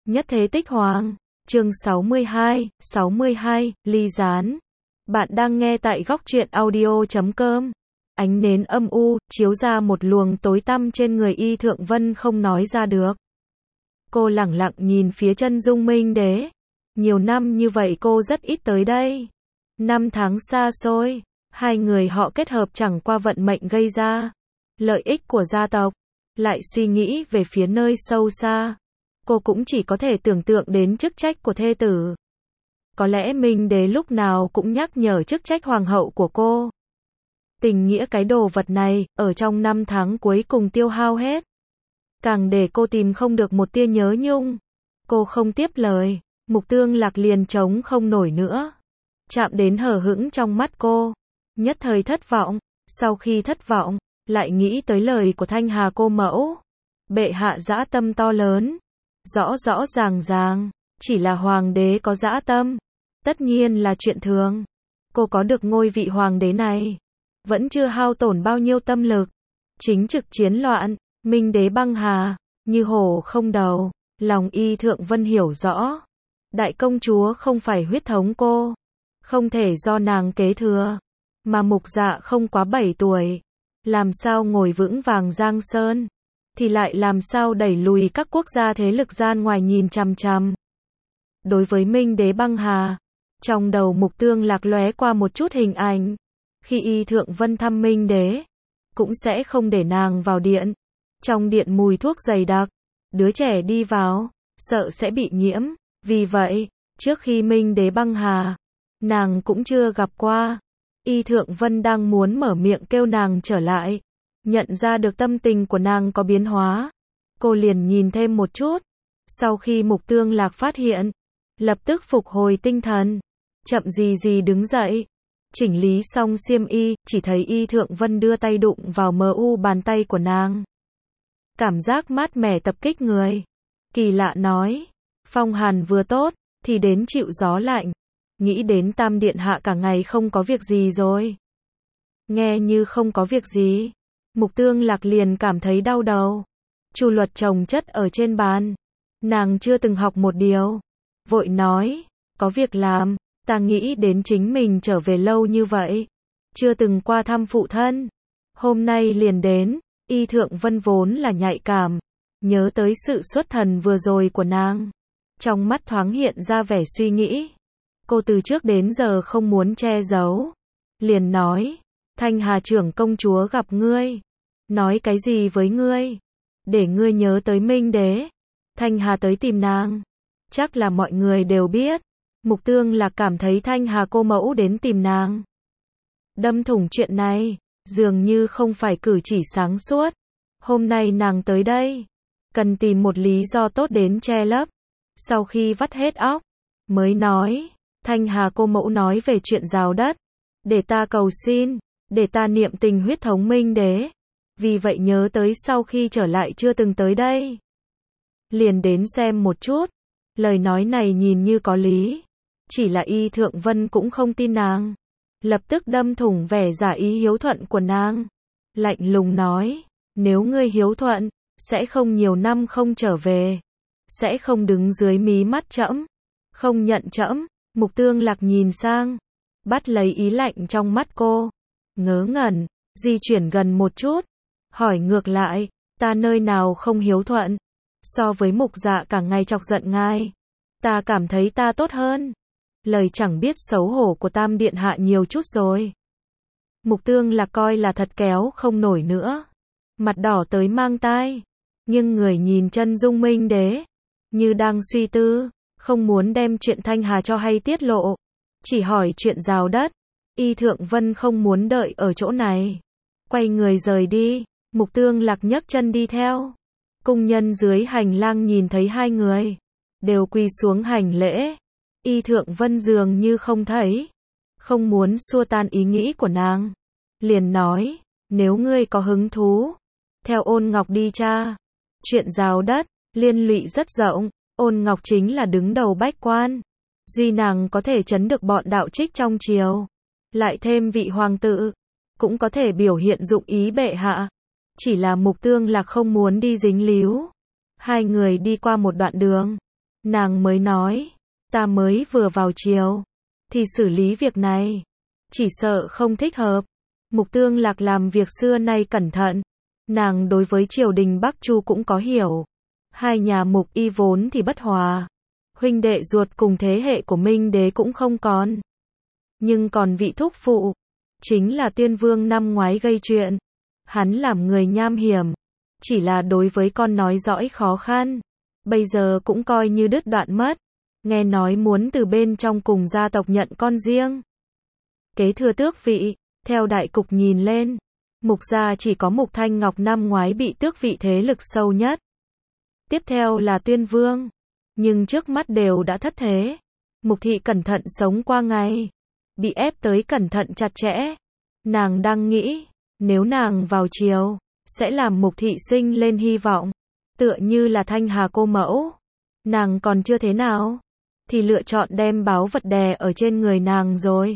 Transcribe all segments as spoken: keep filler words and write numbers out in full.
Nhất thế tích hoàng. Chương sáu mươi hai, sáu mươi hai, ly gián. Bạn đang nghe tại góc truyện audio chấm com. Ánh nến âm u, chiếu ra một luồng tối tăm trên người Y Thượng Vân không nói ra được. Cô lẳng lặng nhìn phía chân dung Minh Đế. Nhiều năm như vậy cô rất ít tới đây. Năm tháng xa xôi, hai người họ kết hợp chẳng qua vận mệnh gây ra. Lợi ích của gia tộc, lại suy nghĩ về phía nơi sâu xa. Cô cũng chỉ có thể tưởng tượng đến chức trách của thê tử. Có lẽ Minh Đế lúc nào cũng nhắc nhở chức trách hoàng hậu của cô. Tình nghĩa cái đồ vật này, ở trong năm tháng cuối cùng tiêu hao hết. Càng để cô tìm không được một tia nhớ nhung. Cô không tiếp lời, Mục Tương Lạc liền chống không nổi nữa. Chạm đến hờ hững trong mắt cô. Nhất thời thất vọng, sau khi thất vọng, lại nghĩ tới lời của Thanh Hà cô mẫu. Bệ hạ dã tâm to lớn. Rõ rõ ràng ràng, chỉ là hoàng đế có dã tâm. Tất nhiên là chuyện thường. Cô có được ngôi vị hoàng đế này. Vẫn chưa hao tổn bao nhiêu tâm lực. Chính trực chiến loạn, Minh Đế băng hà, như hổ không đầu. Lòng Y Thượng Vân hiểu rõ. Đại công chúa không phải huyết thống cô. Không thể do nàng kế thừa. Mà Mục Dạ không quá bảy tuổi. Làm sao ngồi vững vàng Giang Sơn. Thì lại làm sao đẩy lùi các quốc gia thế lực gian ngoài nhìn chằm chằm. Đối với Minh Đế băng hà, trong đầu Mục Tương Lạc lóe qua một chút hình ảnh. Khi Y Thượng Vân thăm Minh Đế, cũng sẽ không để nàng vào điện. Trong điện mùi thuốc dày đặc, đứa trẻ đi vào, sợ sẽ bị nhiễm. Vì vậy, trước khi Minh Đế băng hà, nàng cũng chưa gặp qua. Y Thượng Vân đang muốn mở miệng kêu nàng trở lại. Nhận ra được tâm tình của nàng có biến hóa. Cô liền nhìn thêm một chút. Sau khi Mục Tương Lạc phát hiện, lập tức phục hồi tinh thần. Chậm gì gì đứng dậy. Chỉnh lý xong xiêm y, chỉ thấy Y Thượng Vân đưa tay đụng vào mờ u bàn tay của nàng. Cảm giác mát mẻ tập kích người. Kỳ lạ nói. Phong hàn vừa tốt, thì đến chịu gió lạnh. Nghĩ đến Tam Điện Hạ cả ngày không có việc gì rồi. Nghe như không có việc gì. Mục Tương Lạc liền cảm thấy đau đầu. Chu luật chồng chất ở trên bàn. Nàng chưa từng học một điều. Vội nói, có việc làm, ta nghĩ đến chính mình trở về lâu như vậy. Chưa từng qua thăm phụ thân. Hôm nay liền đến. Y Thượng Vân vốn là nhạy cảm. Nhớ tới sự xuất thần vừa rồi của nàng. Trong mắt thoáng hiện ra vẻ suy nghĩ. Cô từ trước đến giờ không muốn che giấu. Liền nói, Thanh Hà trưởng công chúa gặp ngươi. Nói cái gì với ngươi? Để ngươi nhớ tới Minh Đế. Thanh Hà tới tìm nàng. Chắc là mọi người đều biết. Mục Tương là cảm thấy Thanh Hà cô mẫu đến tìm nàng. Đâm thủng chuyện này, dường như không phải cử chỉ sáng suốt. Hôm nay nàng tới đây, cần tìm một lý do tốt đến che lấp. Sau khi vắt hết óc, mới nói, Thanh Hà cô mẫu nói về chuyện giao đất. Để ta cầu xin, để ta niệm tình huyết thống Minh Đế. Vì vậy nhớ tới sau khi trở lại chưa từng tới đây. Liền đến xem một chút. Lời nói này nhìn như có lý. Chỉ là Y Thượng Vân cũng không tin nàng. Lập tức đâm thủng vẻ giả ý hiếu thuận của nàng. Lạnh lùng nói, nếu ngươi hiếu thuận, sẽ không nhiều năm không trở về. Sẽ không đứng dưới mí mắt trẫm. Không nhận trẫm. Mục Tương Lạc nhìn sang. Bắt lấy ý lạnh trong mắt cô. Ngớ ngẩn, di chuyển gần một chút. Hỏi ngược lại, ta nơi nào không hiếu thuận? So với Mục Dạ cả ngày chọc giận ngài, ta cảm thấy ta tốt hơn. Lời chẳng biết xấu hổ của Tam Điện Hạ nhiều chút rồi. Mục Tương Lạc coi là thật kéo không nổi nữa. Mặt đỏ tới mang tai. Nhưng người nhìn chân dung Minh Đế, như đang suy tư, không muốn đem chuyện Thanh Hà cho hay tiết lộ. Chỉ hỏi chuyện giao đất. Y Thượng Vân không muốn đợi ở chỗ này. Quay người rời đi. Mục Tương Lạc nhấc chân đi theo. Cung nhân dưới hành lang nhìn thấy hai người, đều quỳ xuống hành lễ. Y Thượng Vân dường như không thấy. Không muốn xua tan ý nghĩ của nàng. Liền nói, nếu ngươi có hứng thú, theo Ôn Ngọc đi cha. Chuyện giao đất, liên lụy rất rộng. Ôn Ngọc chính là đứng đầu bách quan. Duy nàng có thể chấn được bọn đạo trích trong triều. Lại thêm vị hoàng tử, cũng có thể biểu hiện dụng ý bệ hạ. Chỉ là Mục Tương Lạc không muốn đi dính líu. Hai người đi qua một đoạn đường. Nàng mới nói, ta mới vừa vào triều, thì xử lý việc này, chỉ sợ không thích hợp. Mục Tương Lạc làm việc xưa nay cẩn thận, nàng đối với triều đình Bắc Chu cũng có hiểu. Hai nhà Mục Y vốn thì bất hòa, huynh đệ ruột cùng thế hệ của Minh Đế cũng không còn. Nhưng còn vị thúc phụ, chính là Tuyên Vương năm ngoái gây chuyện. Hắn làm người nham hiểm, chỉ là đối với con nối dõi khó khăn, bây giờ cũng coi như đứt đoạn mất. Nghe nói muốn từ bên trong cùng gia tộc nhận con riêng, kế thừa tước vị. Theo đại cục nhìn lên, Mục gia chỉ có Mục Thanh Ngọc năm ngoái bị tước vị thế lực sâu nhất. Tiếp theo là Tuyên Vương, nhưng trước mắt đều đã thất thế. Mục thị cẩn thận sống qua ngày, bị ép tới cẩn thận chặt chẽ. Nàng đang nghĩ, nếu nàng vào triều, sẽ làm Mục thị sinh lên hy vọng, tựa như là Thanh Hà cô mẫu. Nàng còn chưa thế nào, thì lựa chọn đem báu vật đè ở trên người nàng rồi.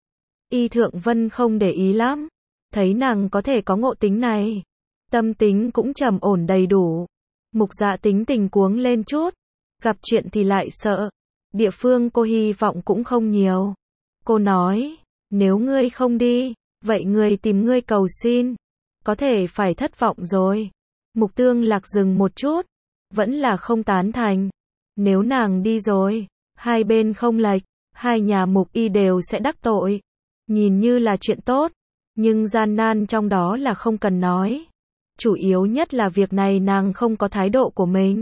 Y Thượng Vân không để ý lắm, thấy nàng có thể có ngộ tính này, tâm tính cũng trầm ổn đầy đủ. Mục Dạ tính tình cuống lên chút, gặp chuyện thì lại sợ, địa phương cô hy vọng cũng không nhiều. Cô nói, nếu ngươi không đi, vậy người tìm ngươi cầu xin, có thể phải thất vọng rồi. Mục Tương Lạc dừng một chút, vẫn là không tán thành. Nếu nàng đi rồi, hai bên không lệch, hai nhà Mục Y đều sẽ đắc tội. Nhìn như là chuyện tốt, nhưng gian nan trong đó là không cần nói. Chủ yếu nhất là việc này nàng không có thái độ của mình.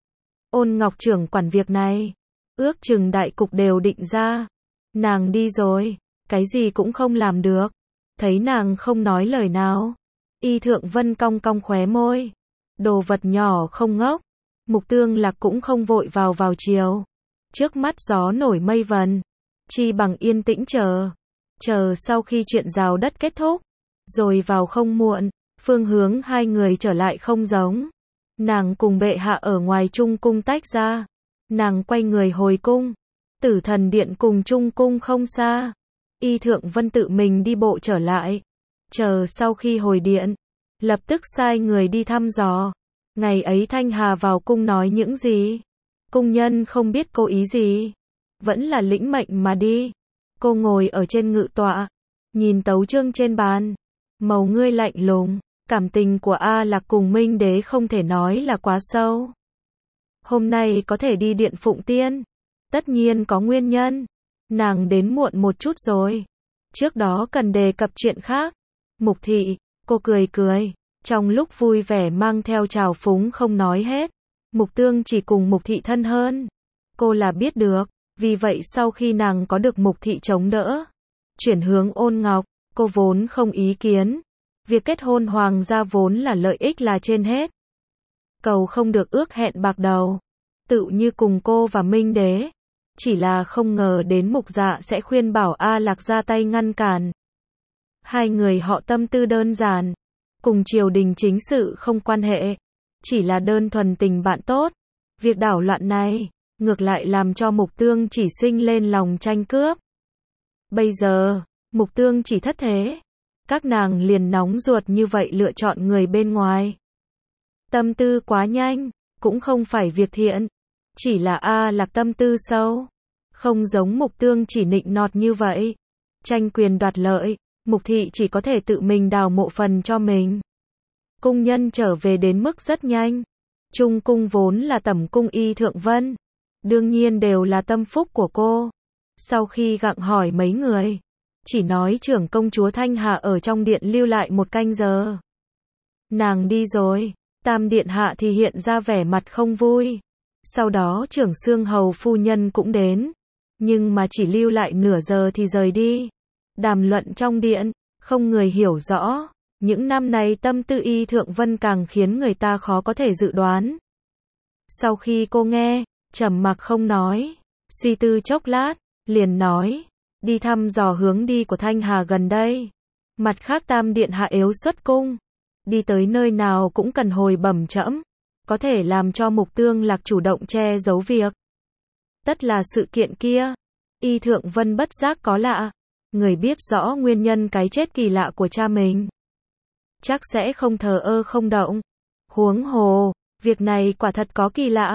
Ôn Ngọc trưởng quản việc này, ước chừng đại cục đều định ra. Nàng đi rồi, cái gì cũng không làm được. Thấy nàng không nói lời nào, Y Thượng Vân cong cong khóe môi. Đồ vật nhỏ không ngốc. Mục Tương Lạc cũng không vội vào vào chiều. Trước mắt gió nổi mây vần, chi bằng yên tĩnh chờ. Chờ sau khi chuyện rào đất kết thúc, rồi vào không muộn. Phương hướng hai người trở lại không giống. Nàng cùng bệ hạ ở ngoài Trung cung tách ra. Nàng quay người hồi cung. Tử Thần Điện cùng Trung cung không xa. Y Thượng Vân tự mình đi bộ trở lại. Chờ sau khi hồi điện, lập tức sai người đi thăm dò. Ngày ấy Thanh Hà vào cung nói những gì? Cung nhân không biết cô ý gì, vẫn là lĩnh mệnh mà đi. Cô ngồi ở trên ngự tọa, nhìn tấu chương trên bàn. Màu ngươi lạnh lùng, cảm tình của A Lạc cùng Minh Đế không thể nói là quá sâu. Hôm nay có thể đi điện Phụng Tiên, tất nhiên có nguyên nhân. Nàng đến muộn một chút rồi. Trước đó cần đề cập chuyện khác. Mục thị, cô cười cười, trong lúc vui vẻ mang theo trào phúng không nói hết. Mục Tương chỉ cùng Mục thị thân hơn, cô là biết được. Vì vậy sau khi nàng có được Mục thị chống đỡ, chuyển hướng Ôn Ngọc, cô vốn không ý kiến. Việc kết hôn hoàng gia vốn là lợi ích là trên hết. Cầu không được ước hẹn bạc đầu, tự như cùng cô và Minh Đế. Chỉ là không ngờ đến Mục Dạ sẽ khuyên bảo A Lạc ra tay ngăn cản. Hai người họ tâm tư đơn giản, cùng triều đình chính sự không quan hệ, chỉ là đơn thuần tình bạn tốt. Việc đảo loạn này, ngược lại làm cho Mục Tương chỉ sinh lên lòng tranh cướp. Bây giờ, Mục Tương chỉ thất thế, các nàng liền nóng ruột như vậy lựa chọn người bên ngoài. Tâm tư quá nhanh, cũng không phải việc thiện, chỉ là A Lạc tâm tư sâu, không giống Mục Tương chỉ nịnh nọt như vậy. Tranh quyền đoạt lợi, Mục thị chỉ có thể tự mình đào mộ phần cho mình. Cung nhân trở về đến mức rất nhanh. Trung cung vốn là tẩm cung Y Thượng Vân, đương nhiên đều là tâm phúc của cô. Sau khi gặng hỏi mấy người, chỉ nói trưởng công chúa Thanh Hà ở trong điện lưu lại một canh giờ. Nàng đi rồi, Tam điện hạ thì hiện ra vẻ mặt không vui. Sau đó trưởng Xương Hầu phu nhân cũng đến, nhưng mà chỉ lưu lại nửa giờ thì rời đi. Đàm luận trong điện, không người hiểu rõ. Những năm này tâm tư Y Thượng Vân càng khiến người ta khó có thể dự đoán. Sau khi cô nghe, trầm mặc không nói, suy tư chốc lát, liền nói, đi thăm dò hướng đi của Thanh Hà gần đây. Mặt khác Tam điện hạ yếu xuất cung, đi tới nơi nào cũng cần hồi bẩm trẫm, có thể làm cho Mục Tương Lạc chủ động che giấu việc. Tất là sự kiện kia. Y Thượng Vân bất giác có lạ, người biết rõ nguyên nhân cái chết kỳ lạ của cha mình, chắc sẽ không thờ ơ không động. Huống hồ, việc này quả thật có kỳ lạ.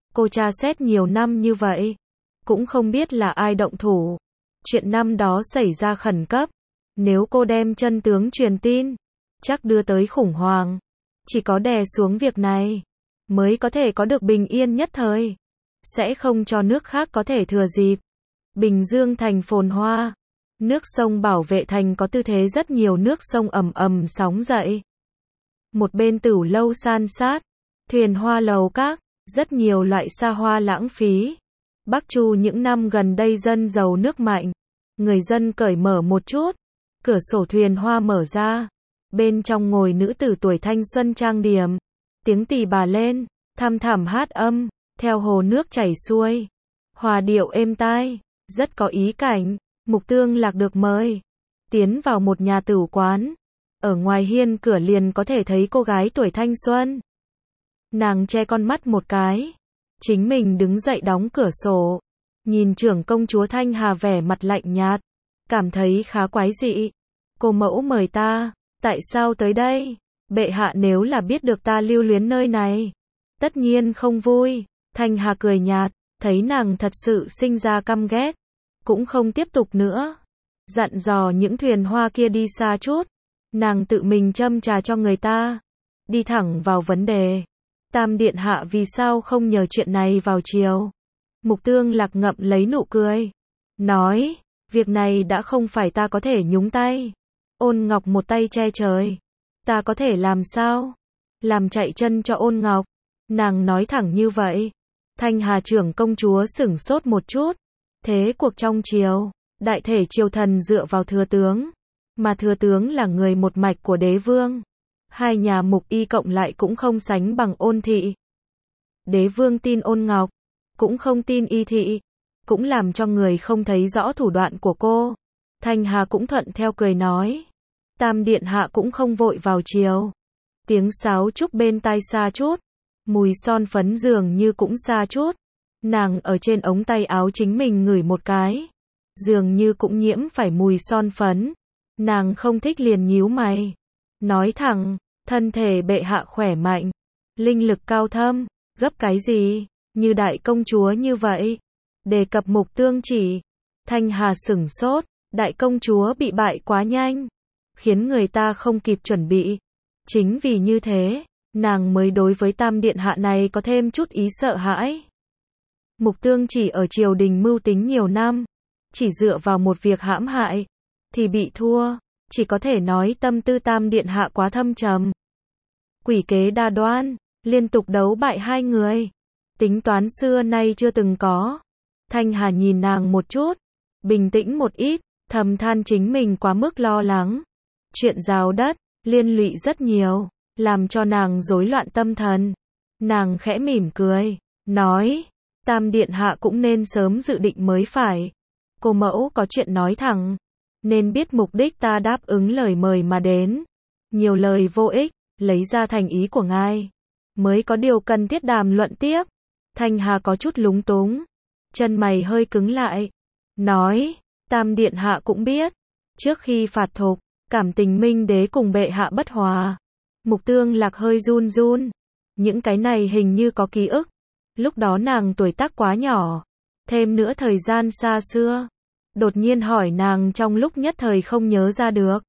Cô tra xét nhiều năm như vậy, cũng không biết là ai động thủ. Chuyện năm đó xảy ra khẩn cấp, nếu cô đem chân tướng truyền tin, chắc đưa tới khủng hoảng. Chỉ có đè xuống việc này, mới có thể có được bình yên nhất thời. Sẽ không cho nước khác có thể thừa dịp. Bình Dương thành phồn hoa. Nước sông Bảo Vệ thành có tư thế rất nhiều nước sông ầm ầm sóng dậy. Một bên tửu lâu san sát, thuyền hoa lầu các, rất nhiều loại xa hoa lãng phí. Bắc Chu những năm gần đây dân giàu nước mạnh, người dân cởi mở một chút, cửa sổ thuyền hoa mở ra, bên trong ngồi nữ tử tuổi thanh xuân trang điểm, tiếng tỳ bà lên, thăm thẳm hát âm, theo hồ nước chảy xuôi, hòa điệu êm tai, rất có ý cảnh. Mục Tương Lạc được mời tiến vào một nhà tửu quán, ở ngoài hiên cửa liền có thể thấy cô gái tuổi thanh xuân. Nàng che con mắt một cái, chính mình đứng dậy đóng cửa sổ, nhìn trưởng công chúa Thanh Hà vẻ mặt lạnh nhạt, cảm thấy khá quái dị. Cô mẫu mời ta, tại sao tới đây? Bệ hạ nếu là biết được ta lưu luyến nơi này, tất nhiên không vui. Thanh Hà cười nhạt, thấy nàng thật sự sinh ra căm ghét, cũng không tiếp tục nữa, dặn dò những thuyền hoa kia đi xa chút. Nàng tự mình châm trà cho người ta, đi thẳng vào vấn đề. Tam điện hạ vì sao không nhờ chuyện này vào chiều? Mục Tương Lạc ngậm lấy nụ cười, nói, việc này đã không phải ta có thể nhúng tay. Ôn Ngọc một tay che trời, ta có thể làm sao? Làm chạy chân cho Ôn Ngọc. Nàng nói thẳng như vậy. Thanh Hà trưởng công chúa sửng sốt một chút. Thế cuộc trong triều, đại thể triều thần dựa vào thừa tướng, mà thừa tướng là người một mạch của đế vương. Hai nhà Mục Y cộng lại cũng không sánh bằng Ôn thị. Đế vương tin Ôn Ngọc, cũng không tin Y thị, cũng làm cho người không thấy rõ thủ đoạn của cô. Thanh Hà cũng thuận theo cười nói, Tam điện hạ cũng không vội vào chiều. Tiếng sáo trúc bên tai xa chút, mùi son phấn dường như cũng xa chút. Nàng ở trên ống tay áo chính mình ngửi một cái, dường như cũng nhiễm phải mùi son phấn. Nàng không thích liền nhíu mày, nói thẳng, thân thể bệ hạ khỏe mạnh, linh lực cao thâm, gấp cái gì, như đại công chúa như vậy. Đề cập Mục Tương Chỉ, Thanh Hà sửng sốt, đại công chúa bị bại quá nhanh, khiến người ta không kịp chuẩn bị. Chính vì như thế, nàng mới đối với Tam điện hạ này có thêm chút ý sợ hãi. Mục Tương Chỉ ở triều đình mưu tính nhiều năm, chỉ dựa vào một việc hãm hại, thì bị thua, chỉ có thể nói tâm tư Tam điện hạ quá thâm trầm. Quỷ kế đa đoan, liên tục đấu bại hai người, tính toán xưa nay chưa từng có. Thanh Hà nhìn nàng một chút, bình tĩnh một ít, thầm than chính mình quá mức lo lắng. Chuyện giao đất, liên lụy rất nhiều, làm cho nàng rối loạn tâm thần. Nàng khẽ mỉm cười, nói, Tam điện hạ cũng nên sớm dự định mới phải. Cô mẫu có chuyện nói thẳng, nên biết mục đích ta đáp ứng lời mời mà đến. Nhiều lời vô ích, lấy ra thành ý của ngài, mới có điều cần thiết đàm luận tiếp. Thanh Hà có chút lúng túng, chân mày hơi cứng lại, nói, Tam điện hạ cũng biết, trước khi phạt thục, cảm tình Minh đế cùng bệ hạ bất hòa. Mục Tương Lạc hơi run run, những cái này hình như có ký ức. Lúc đó nàng tuổi tác quá nhỏ, thêm nữa thời gian xa xưa, đột nhiên hỏi nàng trong lúc nhất thời không nhớ ra được.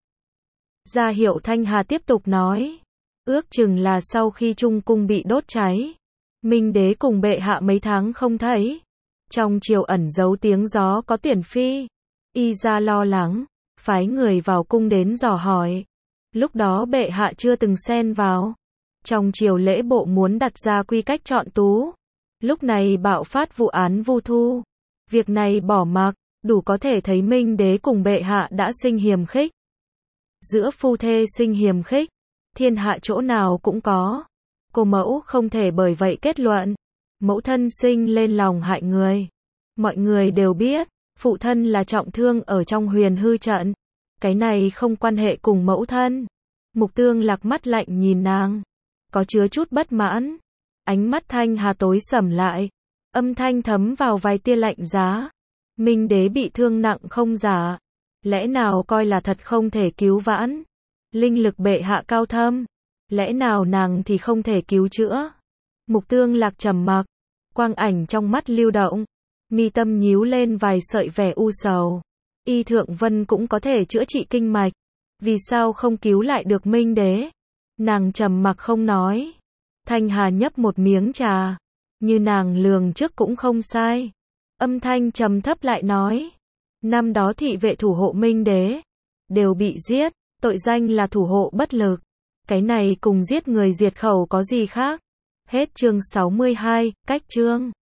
Ra hiệu Thanh Hà tiếp tục nói, ước chừng là sau khi Trung cung bị đốt cháy, Minh đế cùng bệ hạ mấy tháng không thấy, trong triều ẩn giấu tiếng gió có tuyển phi. Y ra lo lắng, phái người vào cung đến dò hỏi. Lúc đó bệ hạ chưa từng xen vào. Trong triều lễ bộ muốn đặt ra quy cách chọn tú. Lúc này bạo phát vụ án Vu Thu. Việc này bỏ mặc, đủ có thể thấy Minh đế cùng bệ hạ đã sinh hiềm khích. Giữa phu thê sinh hiềm khích, thiên hạ chỗ nào cũng có. Cô mẫu không thể bởi vậy kết luận, mẫu thân sinh lên lòng hại người. Mọi người đều biết, phụ thân là trọng thương ở trong huyền hư trận. Cái này không quan hệ cùng mẫu thân. Mục Tương Lạc mắt lạnh nhìn nàng, có chứa chút bất mãn. Ánh mắt Thanh Hà tối sầm lại, âm thanh thấm vào vài tia lạnh giá. Minh đế bị thương nặng không giả, lẽ nào coi là thật không thể cứu vãn? Linh lực bệ hạ cao thâm, lẽ nào nàng thì không thể cứu chữa? Mục Tương Lạc trầm mặc, quang ảnh trong mắt lưu động, mi tâm nhíu lên vài sợi vẻ u sầu. Y Thượng Vân cũng có thể chữa trị kinh mạch, vì sao không cứu lại được Minh Đế? Nàng trầm mặc không nói. Thanh Hà nhấp một miếng trà, như nàng lường trước cũng không sai. Âm thanh trầm thấp lại nói, năm đó thị vệ thủ hộ Minh Đế đều bị giết, tội danh là thủ hộ bất lực. Cái này cùng giết người diệt khẩu có gì khác? Hết chương sáu mươi hai, cách chương.